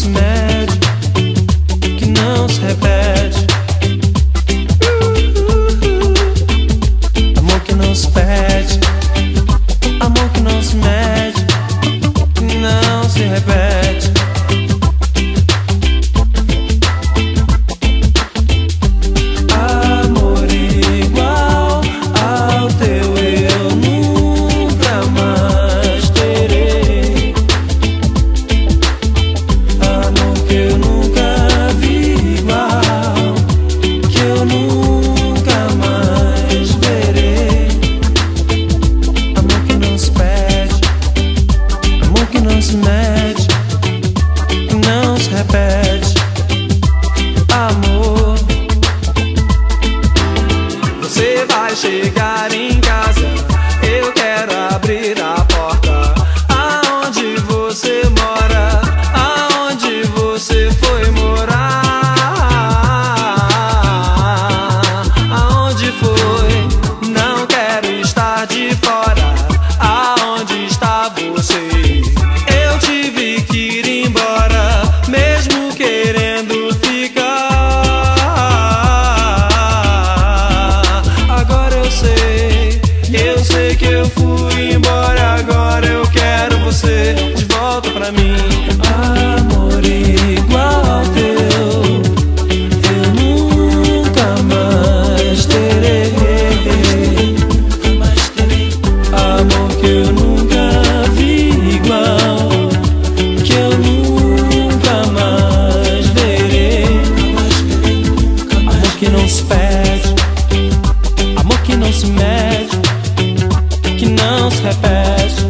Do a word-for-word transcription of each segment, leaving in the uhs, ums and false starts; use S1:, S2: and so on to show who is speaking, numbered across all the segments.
S1: se mede, que não se repete. Amor que não se pede, amor que não se mede, que não se repete. Amor igual ao teu eu nunca mais terei. Amor que eu nunca vi igual, que eu nunca mais verei. Amor que não se pede, amor que não se mede, que não se repete. Amor, você vai chegar em casa, eu quero abrir a porta. Aonde você mora, aonde você foi morar, aonde foi, não quero estar de fora. Aonde está você? Eu tive que ir embora, mesmo querendo ficar. Agora eu sei, eu sei que eu fui embora. Agora eu quero você de volta pra mim. Amor igual ao teu, eu nunca mais terei. Amor que eu nunca vi igual, que eu nunca mais verei. Amor que não se pede, amor que não se mede, que não se repete.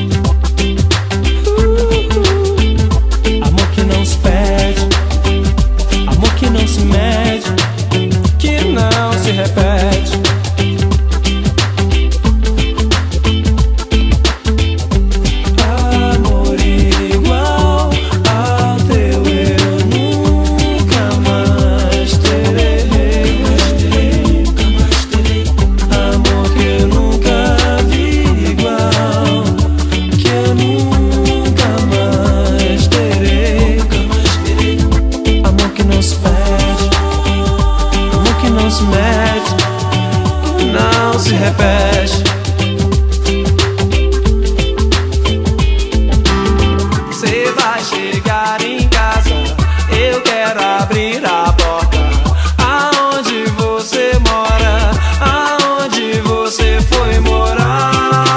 S1: Amor que não se pede, amor que não se mede, que não se repete. Amor igual ao teu eu nunca mais terei. Amor que eu nunca vi igual, que eu nunca mais terei. Amor que não se pede, amor que não se mede, que não se repete. Você vai chegar em casa, eu quero abrir a porta. Aonde você mora, aonde você foi morar,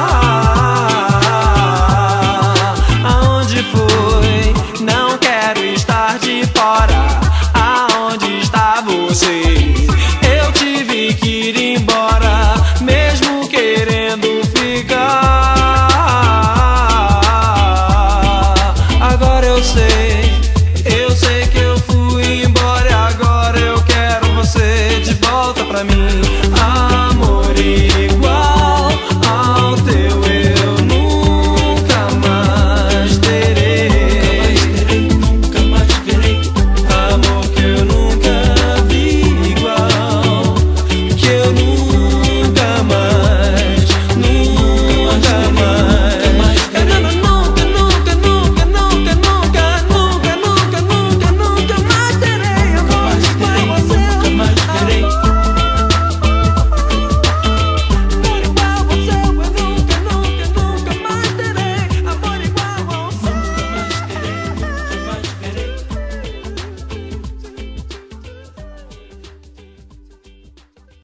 S1: aonde foi, não quero estar de fora. Aonde está você? Eu tive que ir embora, mesmo querendo ficar. Agora eu sei, eu sei que eu fui embora. Agora eu quero você de volta pra mim.